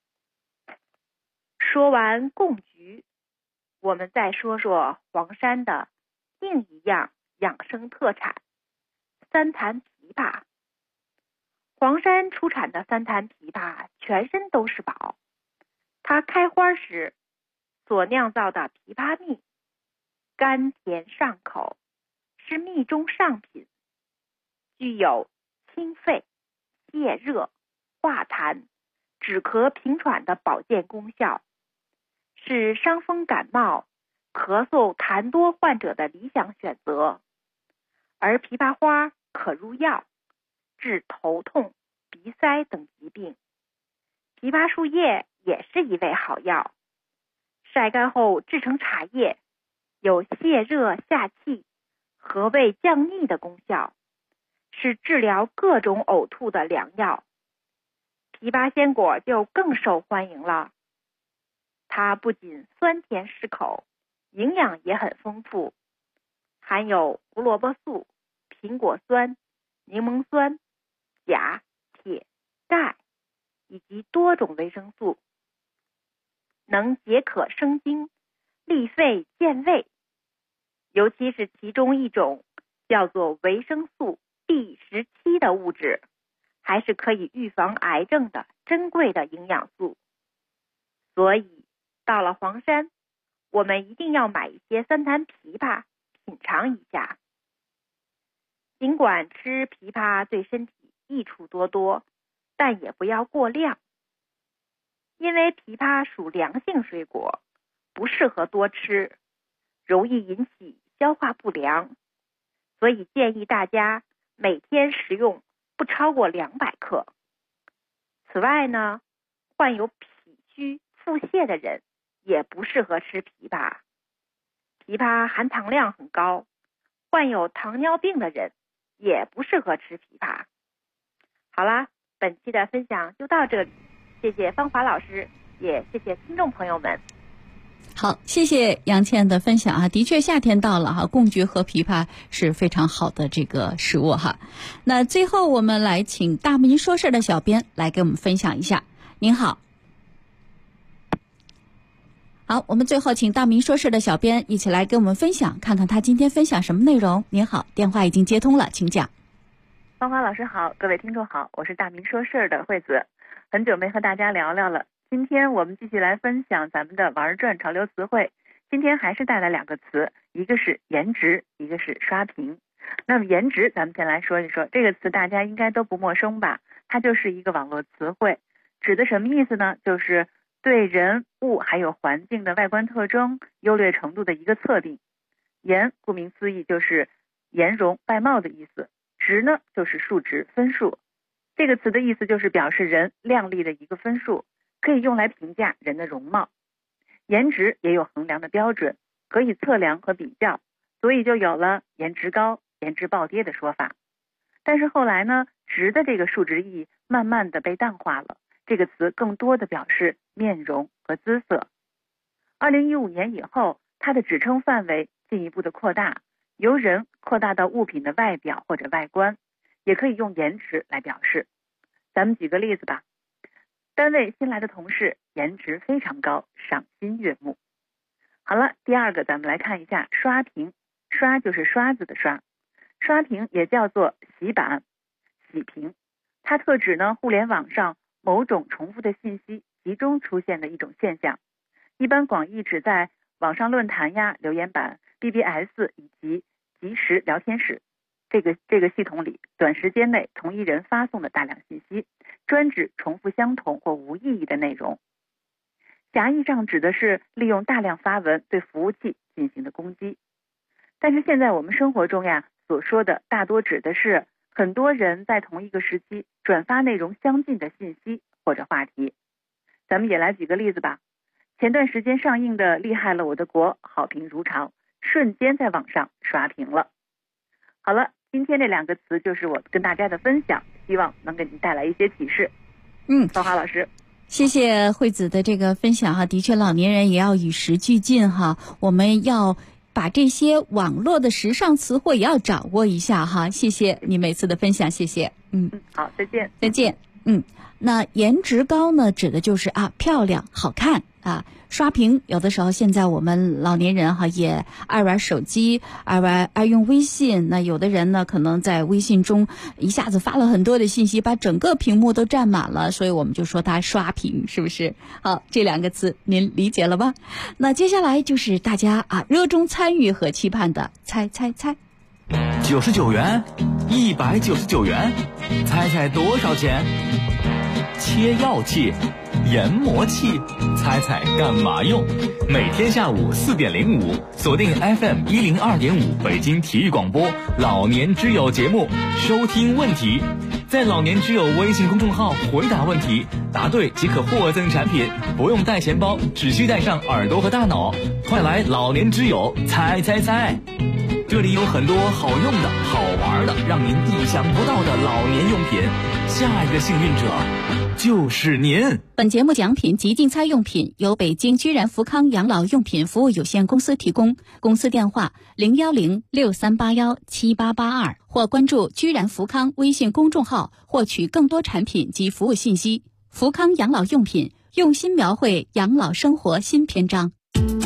Speaker 17: 说完贡菊，我们再说说黄山的另一样养生特产——三坛枇杷。黄山出产的三坛枇杷全身都是宝，它开花时所酿造的枇杷蜜甘甜上口，是蜜中上品，具有清肺、泻热、化痰、止咳平喘的保健功效，是伤风感冒、咳嗽痰多患者的理想选择。而枇杷花可入药，治头痛、鼻塞等疾病。枇杷树叶也是一味好药，晒干后制成茶叶，有泻热下气、和胃降逆的功效，是治疗各种呕吐的良药。枇杷鲜果就更受欢迎了，它不仅酸甜适口，营养也很丰富，含有胡萝卜素、苹果酸、柠檬酸、钾、铁、钙以及多种维生素，能解渴生津、利肺健胃。尤其是其中一种叫做维生素 B17 的物质，还是可以预防癌症的珍贵的营养素。所以到了黄山，我们一定要买一些三坛枇杷品尝一下。尽管吃枇杷对身体益处多多，但也不要过量，因为枇杷属凉性水果，不适合多吃，容易引起消化不良，所以建议大家每天食用不超过200克。此外呢，患有脾虚、腹泻的人也不适合吃枇杷，枇杷含糖量很高，患有糖尿病的人也不适合吃枇杷。好啦，本期的分享就到这里，谢谢芳华老师，也谢谢听众朋友们。
Speaker 10: 好，谢谢杨倩的分享啊！的确，夏天到了哈，贡菊和枇杷是非常好的这个食物哈。那最后我们来请大明说事的小编来给我们分享一下。您好。好，我们最后请大明说事的小编一起来跟我们分享，看看他今天分享什么内容。您好，电话已经接通了，请讲。
Speaker 19: 芳华老师好，各位听众好，我是大明说事的惠子，很久没和大家聊聊了。今天我们继续来分享咱们的玩转潮流词汇，今天还是带来2个词，一个是颜值，一个是刷屏。那么颜值咱们先来说一说，这个词大家应该都不陌生吧，它就是一个网络词汇，指的什么意思呢？就是对人物还有环境的外观特征优劣程度的一个测定。颜顾名思义就是颜容外貌的意思，值呢就是数值分数，这个词的意思就是表示人靓丽的一个分数，可以用来评价人的容貌。颜值也有衡量的标准，可以测量和比较，所以就有了颜值高、颜值暴跌的说法。但是后来呢，值的这个数值意义慢慢的被淡化了，这个词更多的表示面容和姿色。2015年以后，它的指称范围进一步的扩大，由人扩大到物品的外表或者外观，也可以用颜值来表示。咱们举个例子吧，单位新来的同事颜值非常高，赏心悦目。好了，第2个咱们来看一下刷屏。刷就是刷子的刷，刷屏也叫做洗版、洗屏，它特指呢互联网上某种重复的信息集中出现的一种现象，一般广义指在网上论坛呀、留言板、BBS 以及即时聊天室。 这个系统里短时间内同一人发送的大量信息，专指重复相同或无意义的内容。狭义上指的是利用大量发文对服务器进行的攻击。但是现在我们生活中呀所说的大多指的是很多人在同一个时期转发内容相近的信息或者话题。咱们也来举个例子吧。前段时间上映的《厉害了我的国》好评如潮，瞬间在网上刷屏了。好了，今天这2个词就是我跟大家的分享，希望能给您带来一些启示。芳华老师，
Speaker 10: 谢谢惠子的这个分享哈。的确，老年人也要与时俱进哈，我们要把这些网络的时尚词汇也要掌握一下哈。谢谢你每次的分享，谢谢。
Speaker 19: 好，再见。
Speaker 10: 再见。那颜值高呢，指的就是漂亮、好看啊。刷屏，有的时候现在我们老年人哈也爱玩手机，爱用微信。那有的人呢，可能在微信中一下子发了很多的信息，把整个屏幕都占满了，所以我们就说他刷屏，是不是？好，这2个词您理解了吧？那接下来就是大家热衷参与和期盼的猜猜猜。
Speaker 20: 99元，199元，猜猜多少钱？切药器、研磨器，猜猜干嘛用？每天下午4点05，锁定 FM 102.5北京体育广播老年之友节目，收听问题，在老年之友微信公众号回答问题，答对即可获赠产品，不用带钱包，只需带上耳朵和大脑。快来老年之友猜猜猜！这里有很多好用的、好玩的，让您意想不到的老年用品。下一个幸运者就是您。
Speaker 10: 本节目奖品及竞猜用品由北京居然福康养老用品服务有限公司提供，公司电话01063817882，或关注居然福康微信公众号获取更多产品及服务信息。福康养老用品，用心描绘养老生活新篇章。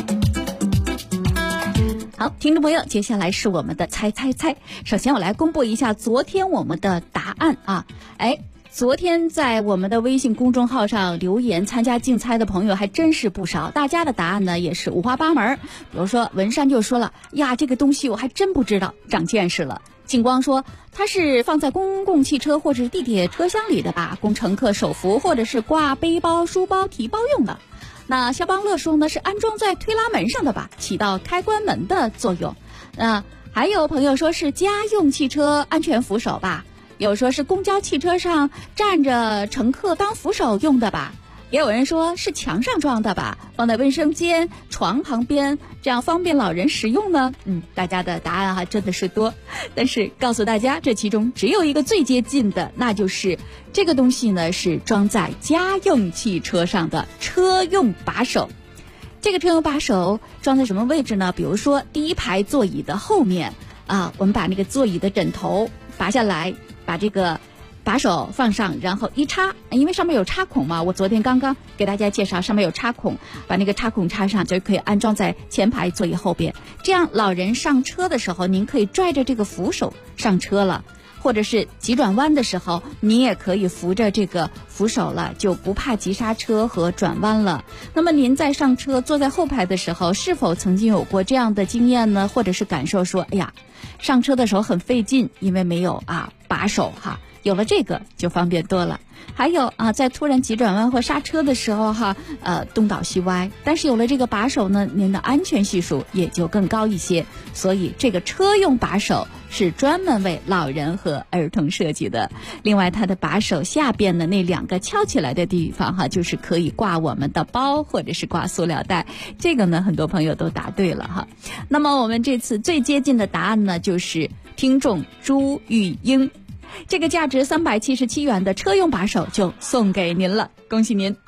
Speaker 10: 好，听众朋友，接下来是我们的猜猜猜。首先我来公布一下昨天我们的答案啊。昨天在我们的微信公众号上留言参加竞猜的朋友还真是不少，大家的答案呢也是五花八门。比如说文山就说了呀，这个东西我还真不知道，长见识了。静光说它是放在公共汽车或者是地铁车厢里的吧，供乘客手扶或者是挂背包、书包、提包用的。那肖邦乐说呢是安装在推拉门上的吧，起到开关门的作用。还有朋友说是家用汽车安全扶手吧，有说是公交汽车上站着乘客当扶手用的吧，也有人说是墙上装的吧，放在卫生间、床旁边，这样方便老人使用呢。大家的答案真的是多，但是告诉大家，这其中只有一个最接近的，那就是这个东西呢是装在家用汽车上的车用把手。这个车用把手装在什么位置呢？比如说第一排座椅的后面我们把那个座椅的枕头拔下来，把这个把手放上，然后一插，因为上面有插孔嘛，我昨天刚刚给大家介绍上面有插孔，把那个插孔插上就可以安装在前排座椅后边，这样老人上车的时候您可以拽着这个扶手上车了，或者是急转弯的时候你也可以扶着这个扶手了，就不怕急刹车和转弯了。那么您在上车坐在后排的时候，是否曾经有过这样的经验呢？或者是感受说哎呀上车的时候很费劲，因为没有把手有了这个就方便多了。还有在突然急转弯或刹车的时候东倒西歪，但是有了这个把手呢，您的安全系数也就更高一些。所以这个车用把手是专门为老人和儿童设计的。另外它的把手下边的那2个翘起来的地方就是可以挂我们的包或者是挂塑料袋，这个呢很多朋友都答对了那么我们这次最接近的答案呢就是听众朱玉英，这个价值377元的车用把手就送给您了，恭喜您。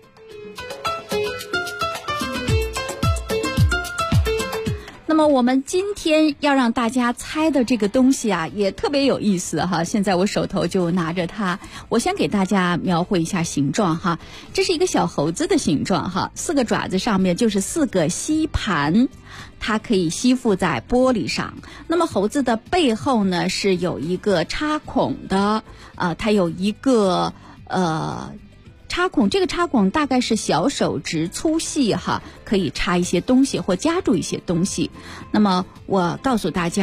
Speaker 10: 那么我们今天要让大家猜的这个东西也特别有意思现在我手头就拿着它，我先给大家描绘一下形状这是一个小猴子的形状4个爪子上面就是4个吸盘，它可以吸附在玻璃上。那么猴子的背后呢是有一个插孔的它有一个插孔，这个插孔大概是小手指粗细可以插一些东西或夹住一些东西。那么我告诉大家，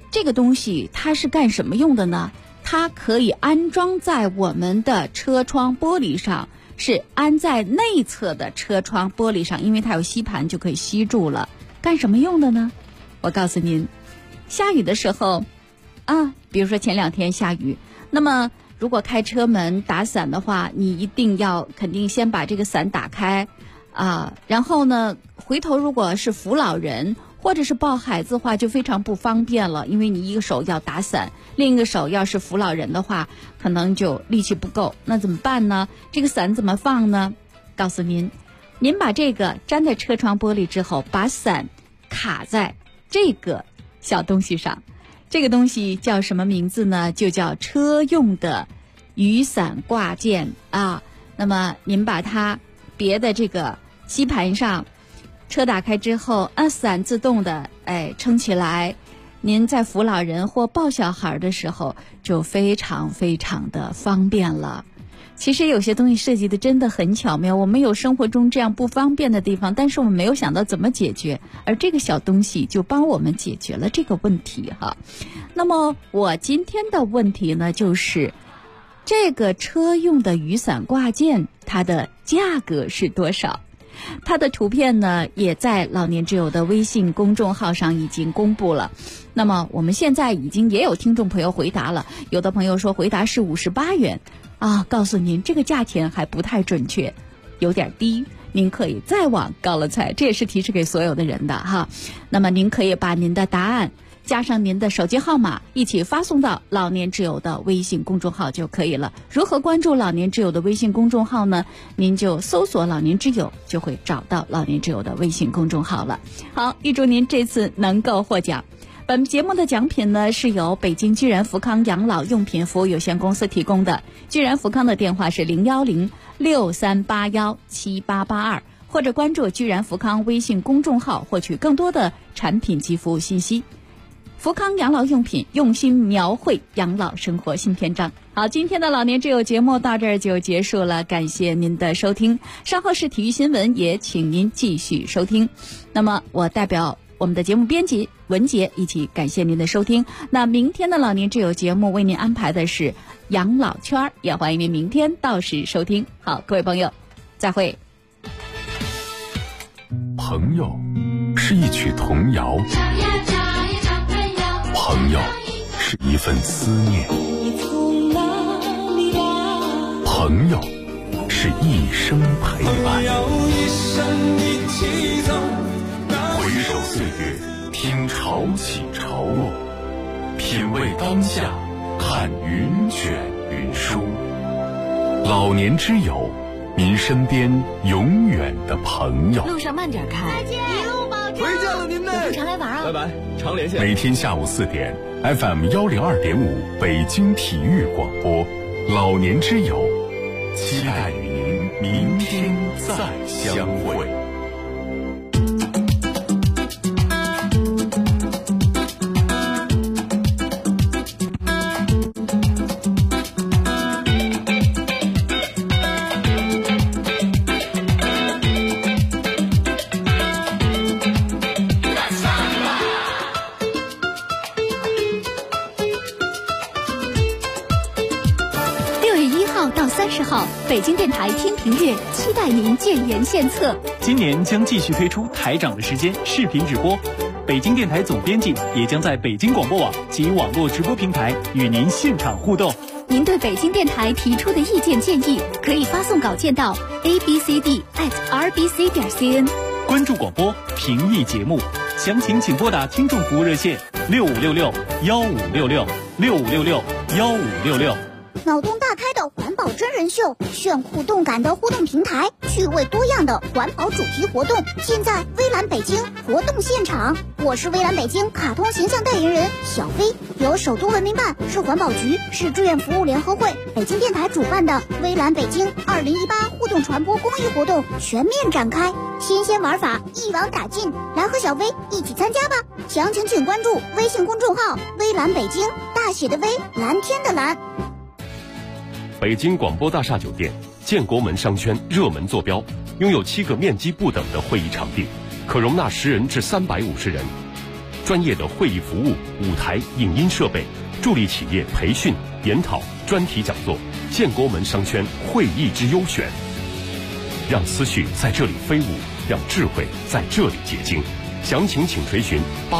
Speaker 10: 这个东西它是干什么用的呢？它可以安装在我们的车窗玻璃上，是安在内侧的车窗玻璃上，因为它有吸盘就可以吸住了。干什么用的呢？我告诉您，下雨的时候比如说前2天下雨，那么如果开车门打伞的话，你一定要肯定先把这个伞打开然后呢，回头如果是扶老人或者是抱孩子的话，就非常不方便了，因为你一个手要打伞，另一个手要是扶老人的话，可能就力气不够。那怎么办呢？这个伞怎么放呢？告诉您，您把这个粘在车窗玻璃之后，把伞卡在这个小东西上。这个东西叫什么名字呢？就叫车用的雨伞挂件那么您把它别在这个吸盘上，车打开之后伞自动的撑起来，您在扶老人或抱小孩的时候就非常非常的方便了。其实有些东西设计的真的很巧妙，我们有生活中这样不方便的地方，但是我们没有想到怎么解决，而这个小东西就帮我们解决了这个问题那么我今天的问题呢，就是这个车用的雨伞挂件它的价格是多少？它的图片呢也在老年之友的微信公众号上已经公布了。那么我们现在已经也有听众朋友回答了，有的朋友说回答是58元告诉您这个价钱还不太准确，有点低，您可以再往高了猜，这也是提示给所有的人的那么您可以把您的答案加上您的手机号码一起发送到老年之友的微信公众号就可以了。如何关注老年之友的微信公众号呢？您就搜索老年之友，就会找到老年之友的微信公众号了。好，预祝您这次能够获奖。本节目的奖品呢是由北京居然福康养老用品服务有限公司提供的。居然福康的电话是01063817882，或者关注居然福康微信公众号获取更多的产品及服务信息。福康养老用品，用心描绘养老生活新篇章。好，今天的老年之友节目到这儿就结束了，感谢您的收听。稍后是体育新闻，也请您继续收听。那么我代表我们的节目编辑文杰一起感谢您的收听。那明天的老年之友节目为您安排的是养老圈，也欢迎您明天到时收听。好，各位朋友，再会。
Speaker 1: 朋友是一曲童谣，朋友是一份思念，朋友是一生陪伴。回首岁月，听潮起潮落，品味当下，看云卷云舒。老年之友，您身边永远的朋友。
Speaker 6: 路上慢点开，再见，一路保重。
Speaker 3: 回家了您呢，
Speaker 6: 以后常来玩啊。
Speaker 3: 拜拜，常连线。
Speaker 1: 每天下午4点 ，FM 102.5北京体育广播，老年之友，期待与您明天再相会。
Speaker 21: 北京电台天平月期待您建言献策。
Speaker 22: 今年将继续推出台长的时间视频直播，北京电台总编辑也将在北京广播网及网络直播平台与您现场互动。
Speaker 21: 您对北京电台提出的意见建议，可以发送稿件到 abcd@rbc.cn。
Speaker 22: 关注广播，评议节目，详情请拨打听众服务热线6566-1566，6566-1566。
Speaker 21: 脑洞大开的环保真人秀，炫酷动感的互动平台，趣味多样的环保主题活动，尽在微蓝北京活动现场。我是微蓝北京卡通形象代言人小飞，由首都文明办、市环保局、市志愿服务联合会、北京电台主办的微蓝北京2018互动传播公益活动全面展开，新鲜玩法一网打尽，来和小飞一起参加吧！详情请关注微信公众号微蓝北京，大写的微，蓝天的蓝。
Speaker 23: 北京广播大厦酒店建国门商圈热门坐标，拥有7个面积不等的会议场地，可容纳10人至350人。 专业的会议服务、舞台、影音设备，助力企业培训、研讨、专题讲座。建国门商圈会议之优选，让思绪在这里飞舞，让智慧在这里结晶。详情请垂询